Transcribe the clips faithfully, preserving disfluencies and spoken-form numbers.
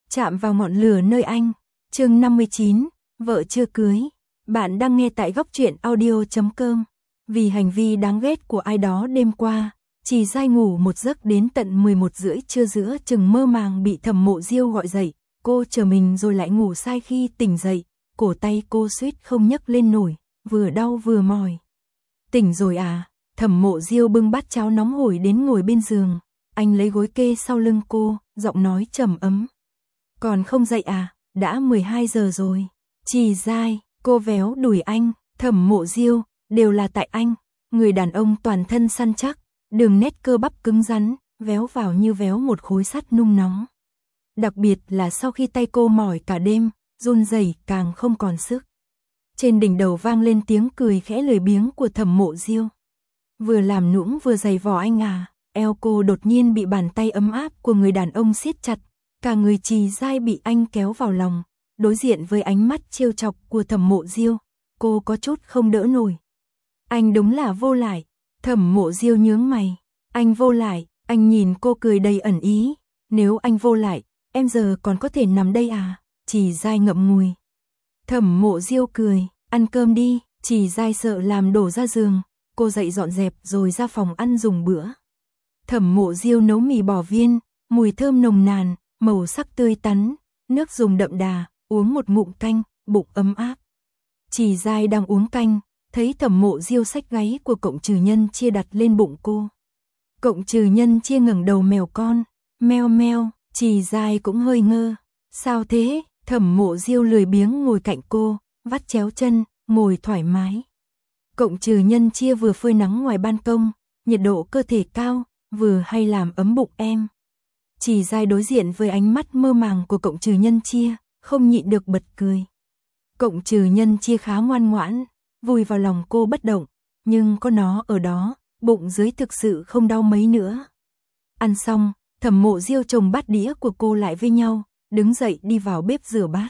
Chạm vào ngọn lửa nơi anh. Chương năm mươi chín, vợ chưa cưới. Bạn đang nghe tại góc truyện audio chấm com. Vì hành vi đáng ghét của ai đó đêm qua, Trì Giai ngủ một giấc đến tận mười một rưỡi trưa, giữa chừng mơ màng bị Thẩm Mộ Diêu gọi dậy. Cô chờ mình rồi lại ngủ sai. Khi tỉnh dậy, cổ tay cô suýt không nhấc lên nổi, vừa đau vừa mỏi. Tỉnh rồi à? Thẩm Mộ Diêu bưng bát cháo nóng hổi đến ngồi bên giường. Anh lấy gối kê sau lưng cô, giọng nói trầm ấm. Còn không dậy à? Đã mười hai giờ rồi. Trì Giai, cô véo đùi anh. Thẩm Mộ Diêu, đều là tại anh. Người đàn ông toàn thân săn chắc, đường nét cơ bắp cứng rắn, véo vào như véo một khối sắt nung nóng. Đặc biệt là sau khi tay cô mỏi cả đêm, run rẩy càng không còn sức. Trên đỉnh đầu vang lên tiếng cười khẽ lười biếng của Thẩm Mộ Diêu. Vừa làm nũng vừa giày vò anh à? Eo cô đột nhiên bị bàn tay ấm áp của người đàn ông siết chặt, cả người Trì Giai bị anh kéo vào lòng. Đối diện với ánh mắt trêu chọc của Thẩm Mộ Diêu, cô có chút không đỡ nổi. Anh đúng là vô lại. Thẩm Mộ Diêu nhướng mày. Anh vô lại? Anh nhìn cô cười đầy ẩn ý. Nếu anh vô lại, em giờ còn có thể nằm đây à? Trì Giai ngậm ngùi. Thẩm Mộ Diêu cười. Ăn cơm đi. Trì Giai sợ làm đổ ra giường, cô dậy dọn dẹp rồi ra phòng ăn dùng bữa. Thẩm Mộ Diêu nấu mì bò viên, mùi thơm nồng nàn, màu sắc tươi tắn, nước dùng đậm đà, uống một ngụm canh, bụng ấm áp. Trì Giai đang uống canh, thấy Thẩm Mộ Diêu xách gáy của Cộng Trừ Nhân Chia đặt lên bụng cô. Cộng Trừ Nhân Chia ngẩng đầu mèo con, meo meo. Trì Giai cũng hơi ngơ. Sao thế? Thẩm Mộ Diêu lười biếng ngồi cạnh cô, vắt chéo chân, ngồi thoải mái. Cộng Trừ Nhân Chia vừa phơi nắng ngoài ban công, nhiệt độ cơ thể cao, vừa hay làm ấm bụng em. Trì Giai đối diện với ánh mắt mơ màng của Cộng Trừ Nhân Chia, không nhịn được bật cười. Cộng Trừ Nhân Chia khá ngoan ngoãn, vùi vào lòng cô bất động, nhưng có nó ở đó, bụng dưới thực sự không đau mấy nữa. Ăn xong, Thẩm Mộ Diêu chồng bát đĩa của cô lại với nhau, đứng dậy đi vào bếp rửa bát.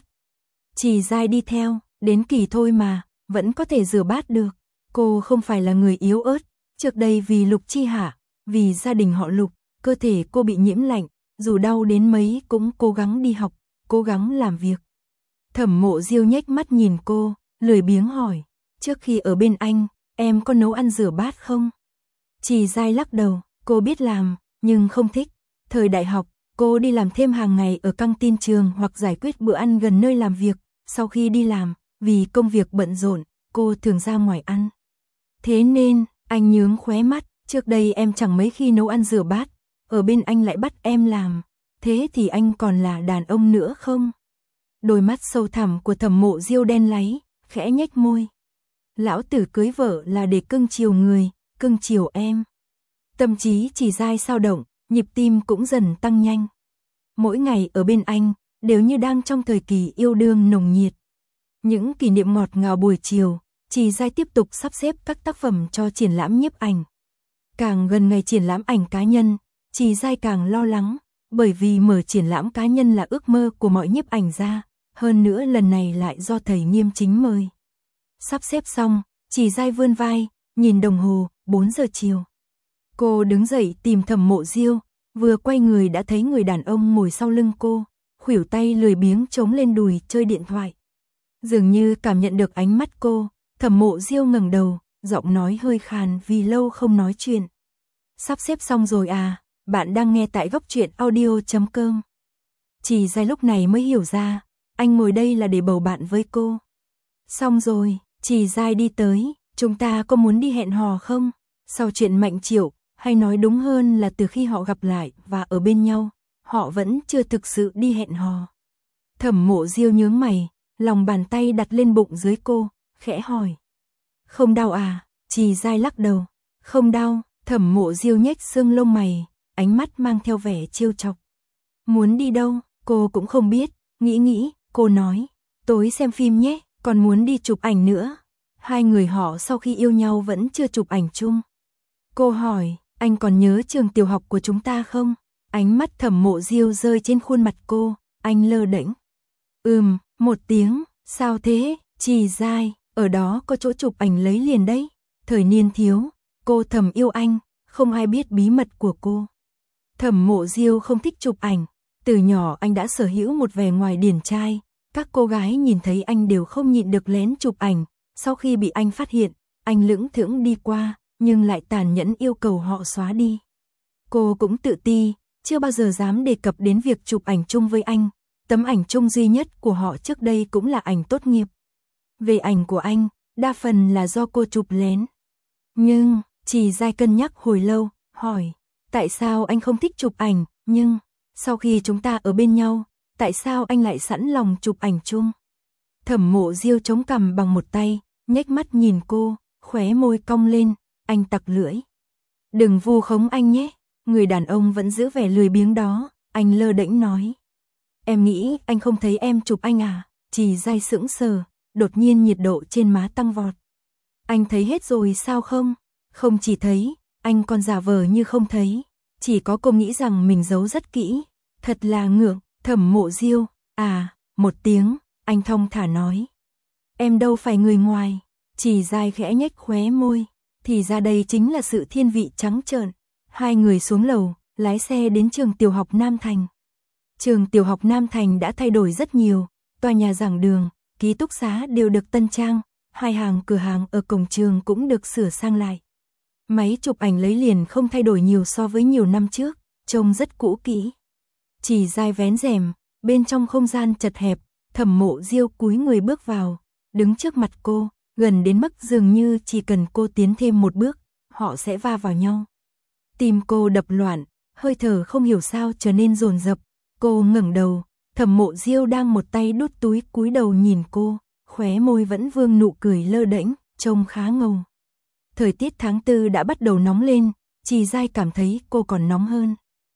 Trì Giai đi theo, đến kỳ thôi mà, vẫn có thể rửa bát được. Cô không phải là người yếu ớt, trước đây vì Lục Chi Hạ, vì gia đình họ Lục, cơ thể cô bị nhiễm lạnh, dù đau đến mấy cũng cố gắng đi học, cố gắng làm việc. Thẩm Mộ Diêu nhếch mắt nhìn cô, lười biếng hỏi, trước khi ở bên anh, em có nấu ăn rửa bát không? Trì Giai lắc đầu, cô biết làm, nhưng không thích. Thời đại học, cô đi làm thêm hàng ngày ở căng tin trường hoặc giải quyết bữa ăn gần nơi làm việc. Sau khi đi làm, vì công việc bận rộn, cô thường ra ngoài ăn. Thế nên, anh nhướng khóe mắt, trước đây em chẳng mấy khi nấu ăn rửa bát, ở bên anh lại bắt em làm, thế thì anh còn là đàn ông nữa không? Đôi mắt sâu thẳm của Thẩm Mộ Diêu đen láy, khẽ nhếch môi. Lão tử cưới vợ là để cưng chiều người, cưng chiều em. Tâm trí Trì Giai sao động, nhịp tim cũng dần tăng nhanh. Mỗi ngày ở bên anh, đều như đang trong thời kỳ yêu đương nồng nhiệt. Những kỷ niệm ngọt ngào buổi chiều, Trì Giai tiếp tục sắp xếp các tác phẩm cho triển lãm nhiếp ảnh. Càng gần ngày triển lãm ảnh cá nhân, Trì Giai càng lo lắng, bởi vì mở triển lãm cá nhân là ước mơ của mọi nhiếp ảnh gia, hơn nữa lần này lại do thầy Nghiêm Chính mời. Sắp xếp xong, Trì Giai vươn vai, nhìn đồng hồ, bốn giờ chiều. Cô đứng dậy tìm Thẩm Mộ Diêu, vừa quay người đã thấy người đàn ông ngồi sau lưng cô, khuỷu tay lười biếng chống lên đùi chơi điện thoại. Dường như cảm nhận được ánh mắt cô, Thẩm Mộ Diêu ngẩng đầu, giọng nói hơi khàn vì lâu không nói chuyện. Sắp xếp xong rồi à? Bạn đang nghe tại góc truyện audio chấm com. Trì Giai lúc này mới hiểu ra, anh ngồi đây là để bầu bạn với cô. Xong rồi, Trì Giai đi tới, chúng ta có muốn đi hẹn hò không? Sau chuyện Mạnh Triệu, hay nói đúng hơn là từ khi họ gặp lại và ở bên nhau, họ vẫn chưa thực sự đi hẹn hò. Thẩm Mộ Diêu nhướng mày, lòng bàn tay đặt lên bụng dưới cô, khẽ hỏi. Không đau à? Trì Giai lắc đầu. Không đau. Thẩm Mộ Diêu nhếch xương lông mày, ánh mắt mang theo vẻ trêu chọc. Muốn đi đâu? Cô cũng không biết, nghĩ nghĩ, cô nói. Tối xem phim nhé, còn muốn đi chụp ảnh nữa. Hai người họ sau khi yêu nhau vẫn chưa chụp ảnh chung. Cô hỏi, anh còn nhớ trường tiểu học của chúng ta không? Ánh mắt Thẩm Mộ Diêu rơi trên khuôn mặt cô, anh lơ đễnh. Ừm, một tiếng, sao thế? Trì Giai, ở đó có chỗ chụp ảnh lấy liền đấy. Thời niên thiếu, cô thầm yêu anh, không ai biết bí mật của cô. Thẩm Mộ Diêu không thích chụp ảnh, Từ nhỏ anh đã sở hữu một vẻ ngoài điển trai, các cô gái nhìn thấy anh đều không nhịn được lén chụp ảnh, sau khi bị anh phát hiện, anh lững thững đi qua, nhưng lại tàn nhẫn yêu cầu họ xóa đi. Cô cũng tự ti, chưa bao giờ dám đề cập đến việc chụp ảnh chung với anh, tấm ảnh chung duy nhất của họ trước đây cũng là ảnh tốt nghiệp. Về ảnh của anh, đa phần là do cô chụp lén. Nhưng, Trì Giai cân nhắc hồi lâu, hỏi, tại sao anh không thích chụp ảnh, nhưng, sau khi chúng ta ở bên nhau, tại sao anh lại sẵn lòng chụp ảnh chung? Thẩm Mộ Diêu chống cằm bằng một tay, nhếch mắt nhìn cô, khóe môi cong lên, anh tặc lưỡi. Đừng vu khống anh nhé, người đàn ông vẫn giữ vẻ lười biếng đó, anh lơ đễnh nói. Em nghĩ anh không thấy em chụp anh à? Trì Giai sững sờ, đột nhiên nhiệt độ trên má tăng vọt. Anh thấy hết rồi sao không? Không chỉ thấy, anh còn giả vờ như không thấy. Chỉ có cô nghĩ rằng mình giấu rất kỹ. Thật là ngượng. Thẩm Mộ Diêu, à, một tiếng, anh thong thả nói. Em đâu phải người ngoài. Trì Giai khẽ nhếch khóe môi. Thì ra đây chính là sự thiên vị trắng trợn. Hai người xuống lầu, lái xe đến trường tiểu học Nam Thành. Trường tiểu học Nam Thành đã thay đổi rất nhiều. Tòa nhà giảng đường, ký túc xá đều được tân trang. Hai hàng cửa hàng ở cổng trường cũng được sửa sang lại. Máy chụp ảnh lấy liền không thay đổi nhiều so với nhiều năm trước, trông rất cũ kỹ. Trì Giai vén rèm, bên trong không gian chật hẹp, Thẩm Mộ Diêu cúi người bước vào, đứng trước mặt cô, gần đến mức dường như chỉ cần cô tiến thêm một bước, họ sẽ va vào nhau. Tim cô đập loạn, hơi thở không hiểu sao trở nên dồn dập, cô ngẩng đầu, Thẩm Mộ Diêu đang một tay đút túi cúi đầu nhìn cô, khóe môi vẫn vương nụ cười lơ đễnh, trông khá ngầu. Thời tiết tháng tư đã bắt đầu nóng lên, Trì Giai cảm thấy cô còn nóng hơn.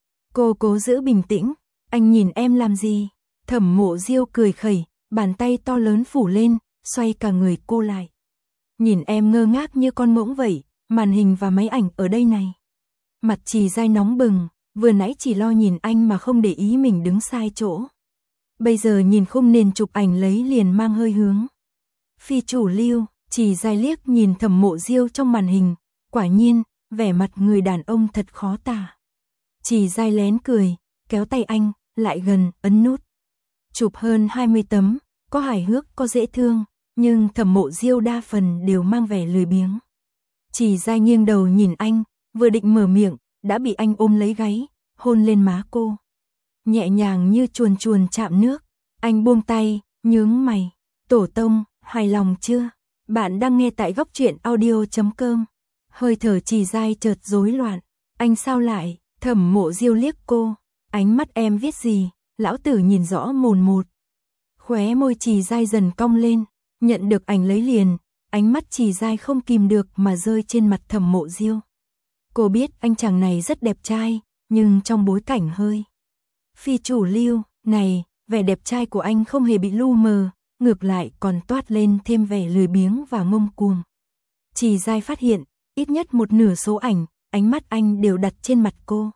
Cô cố giữ bình tĩnh, anh nhìn em làm gì? Thẩm Mộ Diêu cười khẩy, bàn tay to lớn phủ lên, xoay cả người cô lại. Nhìn em ngơ ngác như con ngỗng vậy, màn hình và máy ảnh ở đây này. Mặt Trì Giai nóng bừng, vừa nãy chỉ lo nhìn anh mà không để ý mình đứng sai chỗ. Bây giờ nhìn khung nền chụp ảnh lấy liền mang hơi hướng phi chủ lưu. Trì Giai liếc nhìn Thẩm Mộ Diêu trong màn hình, quả nhiên, vẻ mặt người đàn ông thật khó tả. Trì Giai lén cười, kéo tay anh, lại gần, ấn nút. Chụp hơn hai mươi tấm, có hài hước, có dễ thương, nhưng Thẩm Mộ Diêu đa phần đều mang vẻ lười biếng. Trì Giai nghiêng đầu nhìn anh, vừa định mở miệng, đã bị anh ôm lấy gáy, hôn lên má cô. Nhẹ nhàng như chuồn chuồn chạm nước, anh buông tay, nhướng mày. Tổ tông, hài lòng chưa? Bạn đang nghe tại góc truyện audio chấm com. Hơi thở Trì Giai chợt rối loạn. Anh sao lại? Thẩm Mộ Diêu liếc cô. Ánh mắt em viết gì? Lão tử nhìn rõ mồn một. Khóe môi Trì Giai dần cong lên. Nhận được ảnh lấy liền. Ánh mắt Trì Giai không kìm được mà rơi trên mặt Thẩm Mộ Diêu. Cô biết anh chàng này rất đẹp trai, nhưng trong bối cảnh hơi phi chủ lưu này, vẻ đẹp trai của anh không hề bị lu mờ, ngược lại còn toát lên thêm vẻ lười biếng và ngông cuồng. Trì Giai phát hiện, ít nhất một nửa số ảnh, ánh mắt anh đều đặt trên mặt cô.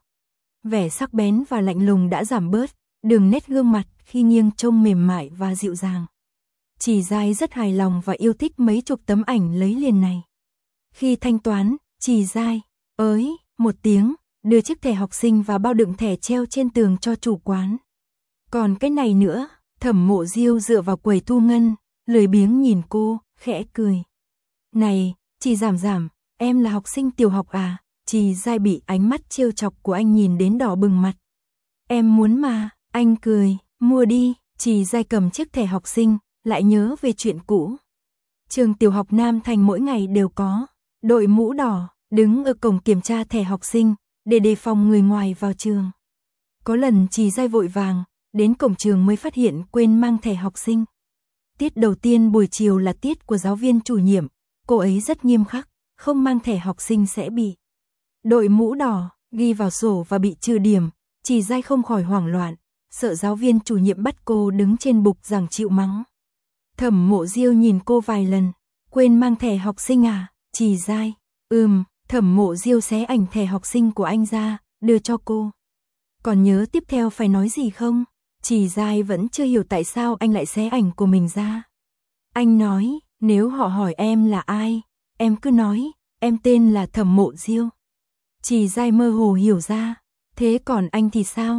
Vẻ sắc bén và lạnh lùng đã giảm bớt, đường nét gương mặt khi nghiêng trông mềm mại và dịu dàng. Trì Giai rất hài lòng và yêu thích mấy chục tấm ảnh lấy liền này. Khi thanh toán, Trì Giai, ới, một tiếng, đưa chiếc thẻ học sinh và bao đựng thẻ treo trên tường cho chủ quán. Còn cái này nữa, Thẩm Mộ Diêu dựa vào quầy thu ngân, lười biếng nhìn cô, khẽ cười. Này, chị giảm giảm, em là học sinh tiểu học à? Trì Giai bị ánh mắt trêu chọc của anh nhìn đến đỏ bừng mặt. Em muốn mà, anh cười, mua đi. Trì Giai cầm chiếc thẻ học sinh, lại nhớ về chuyện cũ. Trường tiểu học Nam Thành mỗi ngày đều có đội mũ đỏ, đứng ở cổng kiểm tra thẻ học sinh, để đề phòng người ngoài vào trường. Có lần Trì Giai vội vàng, đến cổng trường mới phát hiện quên mang thẻ học sinh. Tiết đầu tiên buổi chiều là tiết của giáo viên chủ nhiệm, cô ấy rất nghiêm khắc, không mang thẻ học sinh sẽ bị đội mũ đỏ, ghi vào sổ và bị trừ điểm. Trì Giai không khỏi hoảng loạn, sợ giáo viên chủ nhiệm bắt cô đứng trên bục giảng chịu mắng. Thẩm Mộ Diêu nhìn cô vài lần, quên mang thẻ học sinh à? Trì Giai, ừm. Thẩm Mộ Diêu xé ảnh thẻ học sinh của anh ra, đưa cho cô. Còn nhớ tiếp theo phải nói gì không? Trì Giai vẫn chưa hiểu tại sao anh lại xé ảnh của mình ra. Anh nói, nếu họ hỏi em là ai, em cứ nói, em tên là Thẩm Mộ Diêu. Trì Giai mơ hồ hiểu ra, thế còn anh thì sao?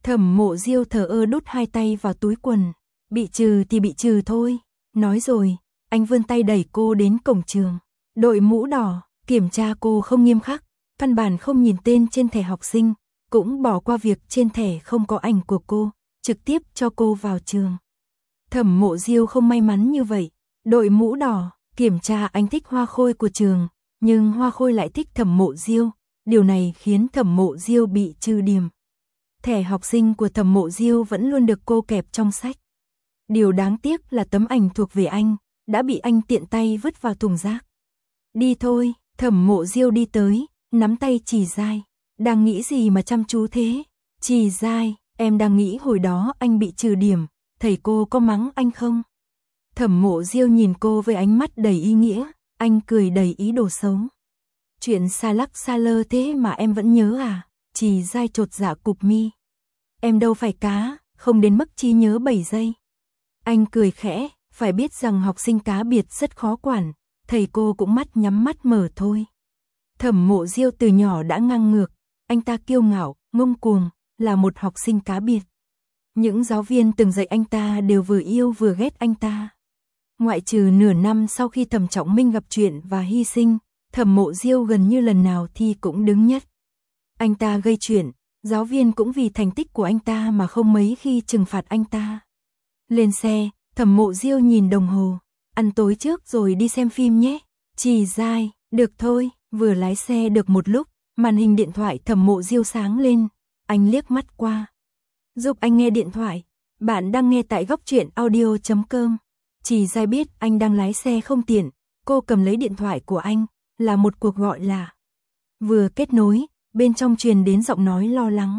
Thẩm Mộ Diêu thờ ơ đút hai tay vào túi quần, bị trừ thì bị trừ thôi, nói rồi, anh vươn tay đẩy cô đến cổng trường. Đội mũ đỏ, kiểm tra cô không nghiêm khắc, căn bản không nhìn tên trên thẻ học sinh, cũng bỏ qua việc trên thẻ không có ảnh của cô, trực tiếp cho cô vào trường. Thẩm Mộ Diêu không may mắn như vậy, đội mũ đỏ, kiểm tra anh thích Hoa Khôi của trường, nhưng Hoa Khôi lại thích Thẩm Mộ Diêu, điều này khiến Thẩm Mộ Diêu bị trừ điểm. Thẻ học sinh của Thẩm Mộ Diêu vẫn luôn được cô kẹp trong sách. Điều đáng tiếc là tấm ảnh thuộc về anh, đã bị anh tiện tay vứt vào thùng rác. Đi thôi, Thẩm Mộ Diêu đi tới, nắm tay Trì Giai. Đang nghĩ gì mà chăm chú thế? Trì Giai, em đang nghĩ hồi đó anh bị trừ điểm, thầy cô có mắng anh không? Thẩm Mộ Diêu nhìn cô với ánh mắt đầy ý nghĩa, anh cười đầy ý đồ xấu. Chuyện xa lắc xa lơ thế mà em vẫn nhớ à? Trì Giai chột dạ cụp mi. Em đâu phải cá, không đến mức trí nhớ bảy giây. Anh cười khẽ, phải biết rằng học sinh cá biệt rất khó quản, thầy cô cũng mắt nhắm mắt mở thôi. Thẩm Mộ Diêu từ nhỏ đã ngang ngược, anh ta kiêu ngạo, ngông cuồng, là một học sinh cá biệt. Những giáo viên từng dạy anh ta đều vừa yêu vừa ghét anh ta. Ngoại trừ nửa năm sau khi Thẩm Trọng Minh gặp chuyện và hy sinh, Thẩm Mộ Diêu gần như lần nào thi cũng đứng nhất. Anh ta gây chuyện, giáo viên cũng vì thành tích của anh ta mà không mấy khi trừng phạt anh ta. Lên xe, Thẩm Mộ Diêu nhìn đồng hồ, ăn tối trước rồi đi xem phim nhé. Trì Giai, được thôi, vừa lái xe được một lúc, màn hình điện thoại Thẩm Mộ Diêu sáng lên, anh liếc mắt qua. Giúp anh nghe điện thoại, bạn đang nghe tại góc truyện audio chấm com. Trì Giai biết anh đang lái xe không tiện, cô cầm lấy điện thoại của anh, là một cuộc gọi lạ. Vừa kết nối, bên trong truyền đến giọng nói lo lắng.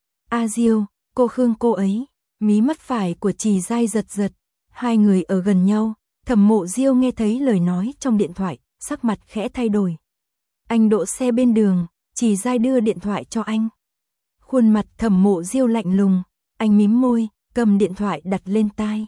A Diêu, cô Khương cô ấy. Mí mắt phải của Trì Giai giật giật, hai người ở gần nhau, Thẩm Mộ Diêu nghe thấy lời nói trong điện thoại, sắc mặt khẽ thay đổi. Anh đỗ xe bên đường, Trì Giai đưa điện thoại cho anh. Khuôn mặt Thẩm Mộ Diêu lạnh lùng, anh mím môi, cầm điện thoại đặt lên tai.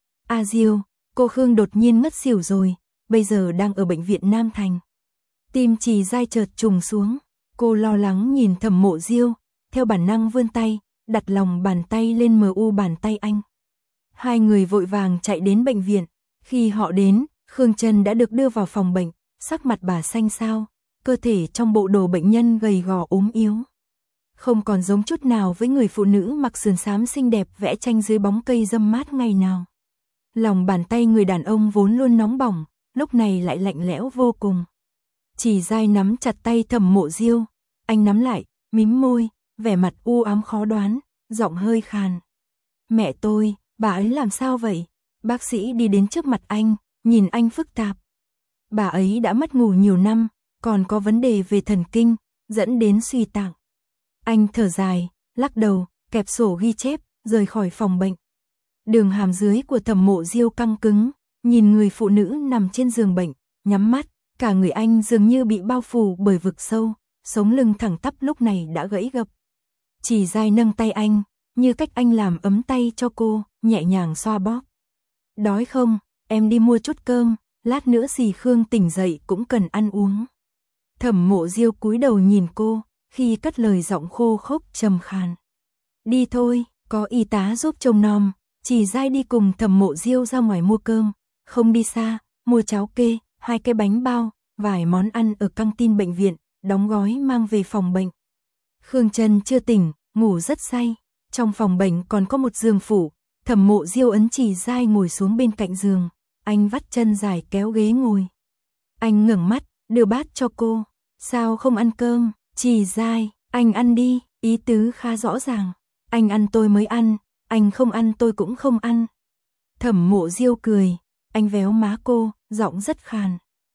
A Diêu, cô Khương đột nhiên ngất xỉu rồi, bây giờ đang ở bệnh viện Nam Thành. Tim Trì Giai chợt trùng xuống, cô lo lắng nhìn Thẩm Mộ Diêu, theo bản năng vươn tay, đặt lòng bàn tay lên mờ u bàn tay anh. Hai người vội vàng chạy đến bệnh viện, khi họ đến, Khương Trân đã được đưa vào phòng bệnh, sắc mặt bà xanh xao, cơ thể trong bộ đồ bệnh nhân gầy gò ốm yếu. Không còn giống chút nào với người phụ nữ mặc sườn xám xinh đẹp vẽ tranh dưới bóng cây râm mát ngày nào. Lòng bàn tay người đàn ông vốn luôn nóng bỏng, lúc này lại lạnh lẽo vô cùng. Trì Giai nắm chặt tay Thẩm Mộ Diêu, anh nắm lại, mím môi, vẻ mặt u ám khó đoán, giọng hơi khàn. Mẹ tôi, bà ấy làm sao vậy? Bác sĩ đi đến trước mặt anh, nhìn anh phức tạp. Bà ấy đã mất ngủ nhiều năm, còn có vấn đề về thần kinh, dẫn đến suy tạng. Anh thở dài, lắc đầu, kẹp sổ ghi chép, rời khỏi phòng bệnh. Đường hàm dưới của Thẩm Mộ Diêu căng cứng, nhìn người phụ nữ nằm trên giường bệnh, nhắm mắt, cả người anh dường như bị bao phủ bởi vực sâu, sống lưng thẳng tắp lúc này đã gãy gập. Trì Giai nâng tay anh, như cách anh làm ấm tay cho cô, nhẹ nhàng xoa bóp. Đói không, em đi mua chút cơm, lát nữa dì Khương tỉnh dậy cũng cần ăn uống. Thẩm Mộ Diêu cúi đầu nhìn cô, khi cất lời giọng khô khốc trầm khàn. Đi thôi, có y tá giúp trông nom. Trì Giai đi cùng Thẩm Mộ Diêu ra ngoài mua cơm, không đi xa, mua cháo kê, hai cái bánh bao, vài món ăn ở căng tin bệnh viện, đóng gói mang về phòng bệnh. Khương Trân chưa tỉnh, ngủ rất say. Trong phòng bệnh còn có một giường phủ, Thẩm Mộ Diêu ấn Trì Giai ngồi xuống bên cạnh giường, anh vắt chân dài kéo ghế ngồi. Anh ngẩng mắt, đưa bát cho cô. Sao không ăn cơm? Trì Giai, anh ăn đi, ý tứ khá rõ ràng. Anh ăn tôi mới ăn, anh không ăn tôi cũng không ăn. Thẩm Mộ Diêu cười, anh véo má cô, giọng rất khàn.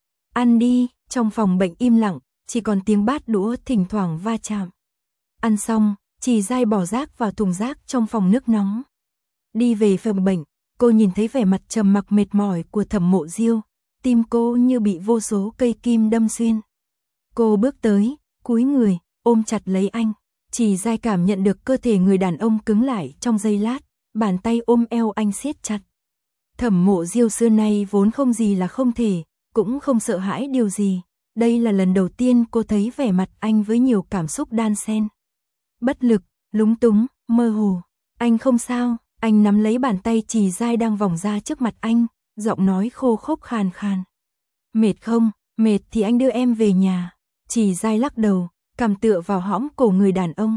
Ăn đi, trong phòng bệnh im lặng, chỉ còn tiếng bát đũa thỉnh thoảng va chạm. Ăn xong, Trì Giai bỏ rác vào thùng rác trong phòng nước nóng. Đi về phòng bệnh, cô nhìn thấy vẻ mặt trầm mặc mệt mỏi của Thẩm Mộ Diêu, tim cô như bị vô số cây kim đâm xuyên. Cô bước tới, cúi người, ôm chặt lấy anh. Trì Giai cảm nhận được cơ thể người đàn ông cứng lại trong giây lát, bàn tay ôm eo anh siết chặt. Thẩm Mộ Diêu xưa nay vốn không gì là không thể, cũng không sợ hãi điều gì. Đây là lần đầu tiên cô thấy vẻ mặt anh với nhiều cảm xúc đan xen. Bất lực, lúng túng, mơ hồ. Anh không sao, anh nắm lấy bàn tay Trì Dai đang vòng ra trước mặt anh, giọng nói khô khốc khàn khàn. Mệt không, mệt thì anh đưa em về nhà. Trì Dai lắc đầu, cằm tựa vào hõm cổ người đàn ông.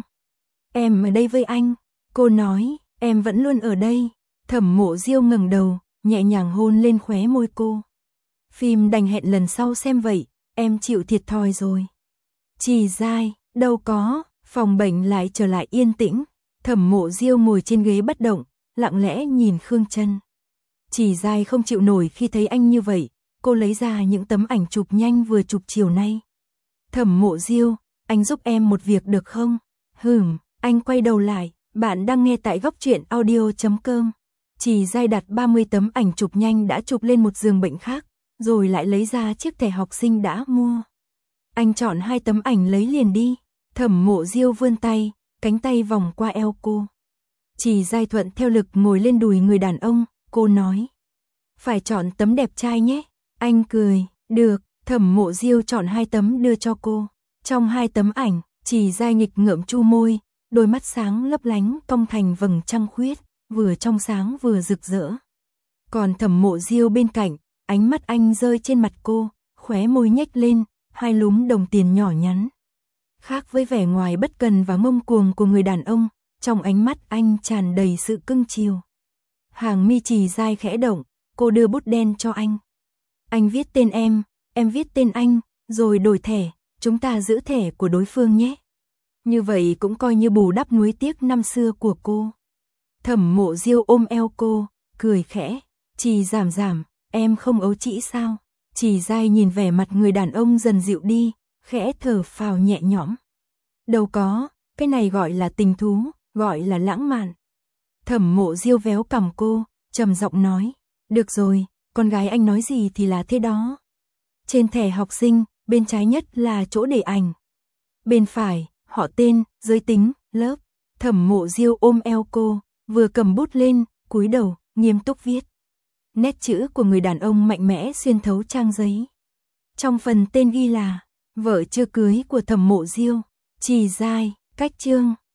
Em ở đây với anh, cô nói, em vẫn luôn ở đây. Thẩm Mộ Diêu ngẩng đầu, nhẹ nhàng hôn lên khóe môi cô. Phim đành hẹn lần sau xem vậy, em chịu thiệt thòi rồi. Trì Dai, đâu có, phòng bệnh lại trở lại yên tĩnh. Thẩm Mộ Diêu ngồi trên ghế bất động, lặng lẽ nhìn Khương Trân. Trì Dai không chịu nổi khi thấy anh như vậy, cô lấy ra những tấm ảnh chụp nhanh vừa chụp chiều nay. Thẩm Mộ Diêu, anh giúp em một việc được không? Hừm, anh quay đầu lại, bạn đang nghe tại góc truyện audio chấm com. Trì Dai đặt ba mươi tấm ảnh chụp nhanh đã chụp lên một giường bệnh khác, rồi lại lấy ra chiếc thẻ học sinh đã mua. Anh chọn hai tấm ảnh lấy liền đi. Thẩm Mộ Diêu vươn tay, cánh tay vòng qua eo cô. Trì Dai thuận theo lực ngồi lên đùi người đàn ông, cô nói. Phải chọn tấm đẹp trai nhé. Anh cười, được. Thẩm Mộ Diêu chọn hai tấm đưa cho cô. Trong hai tấm ảnh, Trì Dai nghịch ngợm chu môi, đôi mắt sáng lấp lánh cong thành vầng trăng khuyết, vừa trong sáng vừa rực rỡ. Còn Thẩm Mộ Diêu bên cạnh, ánh mắt anh rơi trên mặt cô, khóe môi nhếch lên, hai lúm đồng tiền nhỏ nhắn. Khác với vẻ ngoài bất cần và ngông cuồng của người đàn ông, trong ánh mắt anh tràn đầy sự cưng chiều. Hàng mi Trì Dai khẽ động, cô đưa bút đen cho anh. Anh viết tên em, em viết tên anh, rồi đổi thẻ, chúng ta giữ thẻ của đối phương nhé. Như vậy cũng coi như bù đắp nuối tiếc năm xưa của cô. Thẩm Mộ Diêu ôm eo cô, cười khẽ. Trì giảm giảm, em không ấu trĩ sao? Trì Dai nhìn vẻ mặt người đàn ông dần dịu đi, khẽ thở phào nhẹ nhõm. Đâu có, cái này gọi là tình thú, gọi là lãng mạn. Thẩm Mộ Diêu véo cằm cô, trầm giọng nói. Được rồi, con gái anh nói gì thì là thế đó. Trên thẻ học sinh, bên trái nhất là chỗ để ảnh. Bên phải, họ tên, giới tính, lớp. Thẩm Mộ Diêu ôm eo cô, vừa cầm bút lên, cúi đầu, nghiêm túc viết. Nét chữ của người đàn ông mạnh mẽ xuyên thấu trang giấy. Trong phần tên ghi là vợ chưa cưới của Thẩm Mộ Diêu, Trì Dai, cách chương.